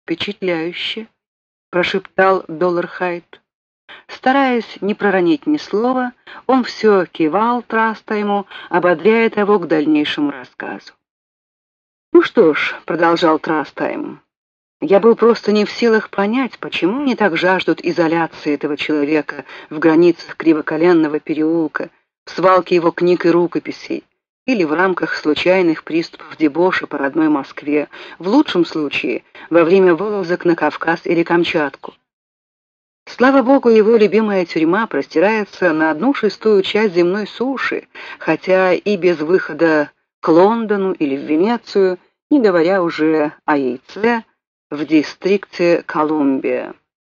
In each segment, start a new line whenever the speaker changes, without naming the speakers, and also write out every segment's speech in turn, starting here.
«Впечатляюще», — прошептал Доллархайд. Стараясь не проронить ни слова, он все кивал Трастайму, ободряя его к дальнейшему рассказу. «Ну что ж», — продолжал Трастайм, — «я был просто не в силах понять, почему они так жаждут изоляции этого человека в границах Кривоколенного переулка, в свалке его книг и рукописей, или в рамках случайных приступов дебоша по родной Москве, в лучшем случае во время вылазок на Кавказ или Камчатку. Слава богу, его любимая тюрьма простирается на 1/6 часть земной суши, хотя и без выхода к Лондону или в Венецию, не говоря уже о яйце в дистрикте Колумбия.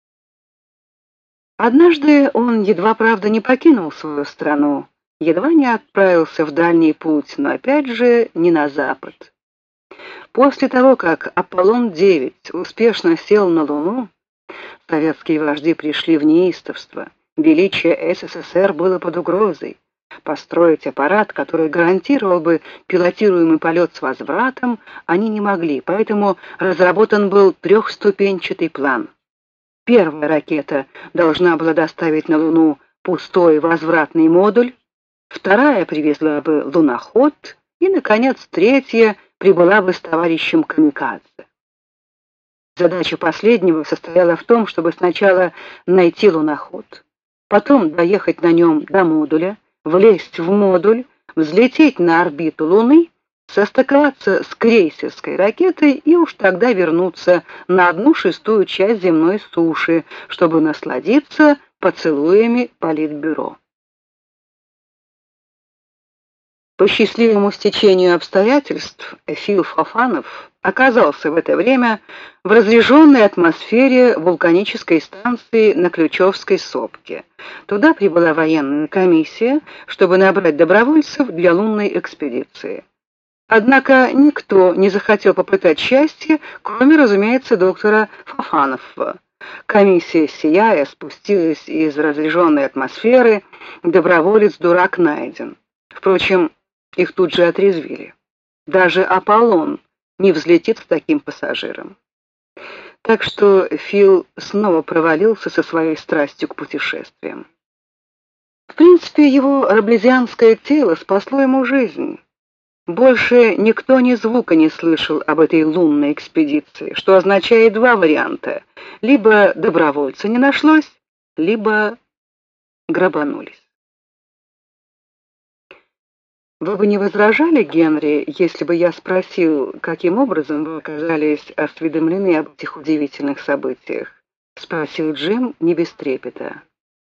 Однажды он едва, правда, не покинул свою страну, едва не отправился в дальний путь, но опять же не на запад. После того, как Аполлон-9 успешно сел на Луну, советские вожди пришли в неистовство. Величие СССР было под угрозой. Построить аппарат, который гарантировал бы пилотируемый полет с возвратом, они не могли, поэтому разработан был 3-ступенчатый план. Первая ракета должна была доставить на Луну пустой возвратный модуль, вторая привезла бы луноход, и, наконец, третья прибыла бы с товарищем камикадзе. Задача последнего состояла в том, чтобы сначала найти луноход, потом доехать на нем до модуля, влезть в модуль, взлететь на орбиту Луны, состыковаться с крейсерской ракетой и уж тогда вернуться на 1/6 часть земной суши, чтобы насладиться поцелуями Политбюро. По счастливому стечению обстоятельств Фил Фофанов оказался в это время в разреженной атмосфере вулканической станции на Ключевской сопке. Туда прибыла военная комиссия, чтобы набрать добровольцев для лунной экспедиции. Однако никто не захотел попытать счастье, кроме, разумеется, доктора Фофанова. Комиссия, сияя, спустилась из разреженной атмосферы, доброволец-дурак найден. Впрочем, их тут же отрезвили. Даже Аполлон не взлетит с таким пассажиром. Так что Фил снова провалился со своей страстью к путешествиям. В принципе, его раблезианское тело спасло ему жизнь. Больше никто ни звука не слышал об этой лунной экспедиции, что означает 2 варианта: либо добровольца не нашлось, либо грабанулись. Вы бы не возражали, Генри, если бы я спросил, каким образом вы оказались осведомлены об этих удивительных событиях? Спросил Джим не без трепета.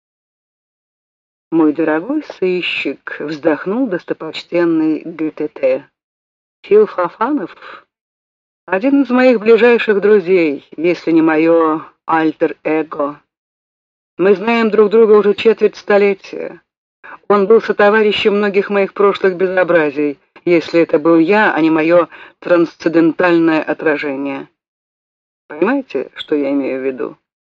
Мой дорогой сыщик, вздохнул достопочтенный ГТТ. Фил Фофанов — один из моих ближайших друзей, если не мое альтер-эго. Мы знаем друг друга уже четверть столетия. Он был сотоварищем многих моих прошлых безобразий, если это был я, а не мое трансцендентальное отражение. Понимаете, что я имею в виду?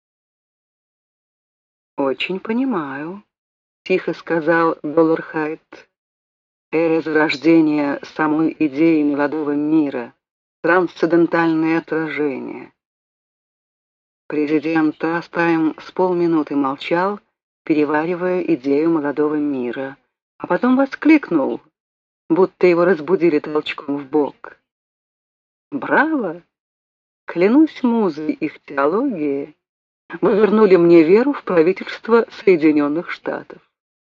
Очень понимаю, тихо сказал Доллархайд. Эра зарождения самой идеи молодого мира, трансцендентальное отражение. Президент Трастайм с полминуты молчал, переваривая идею молодого мира, а потом воскликнул, будто его разбудили толчком в бок. «Браво! Клянусь музой их теологии, вы вернули мне веру в правительство Соединенных Штатов».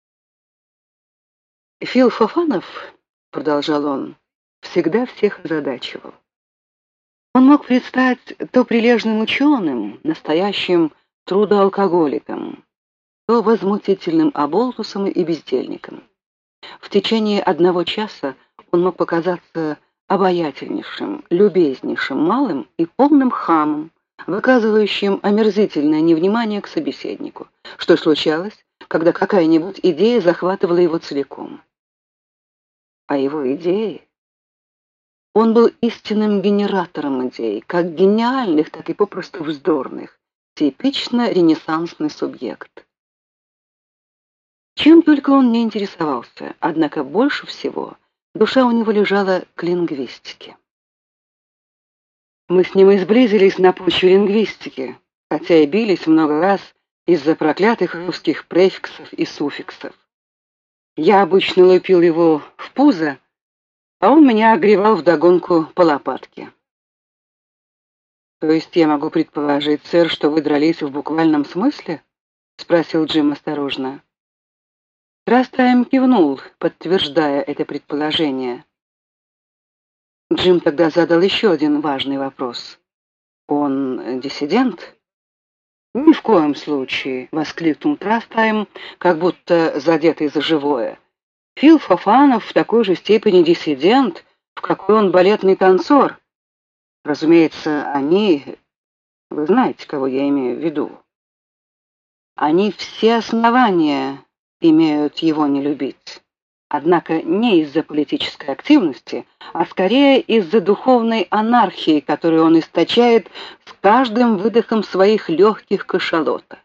Фил Фофанов, продолжал он, всегда всех озадачивал. Он мог предстать то прилежным ученым, настоящим трудоалкоголиком, то возмутительным оболтусом и бездельником. В течение 1 часа он мог показаться обаятельнейшим, любезнейшим малым и полным хамом, выказывающим омерзительное невнимание к собеседнику, что случалось, когда какая-нибудь идея захватывала его целиком. А его идеи... Он был истинным генератором идей, как гениальных, так и попросту вздорных, типично ренессансный субъект. Чем только он не интересовался, однако больше всего душа у него лежала к лингвистике. Мы с ним и сблизились на почве лингвистики, хотя и бились много раз из-за проклятых русских префиксов и суффиксов. Я обычно лупил его в пузо, а он меня огревал вдогонку по лопатке. То есть я могу предположить, сэр, что вы дрались в буквальном смысле? Спросил Джим осторожно. Трастайм кивнул, подтверждая это предположение. Джим тогда задал еще один важный вопрос. Он диссидент? Ни в коем случае, воскликнул Трастайм, как будто задетый за живое. Фил Фофанов в такой же степени диссидент, в какой он балетный танцор. Разумеется, они, вы знаете, кого я имею в виду. Они все основания имеют его не любить. Однако не из-за политической активности, а скорее из-за духовной анархии, которую он источает с каждым выдохом своих легких кашалота.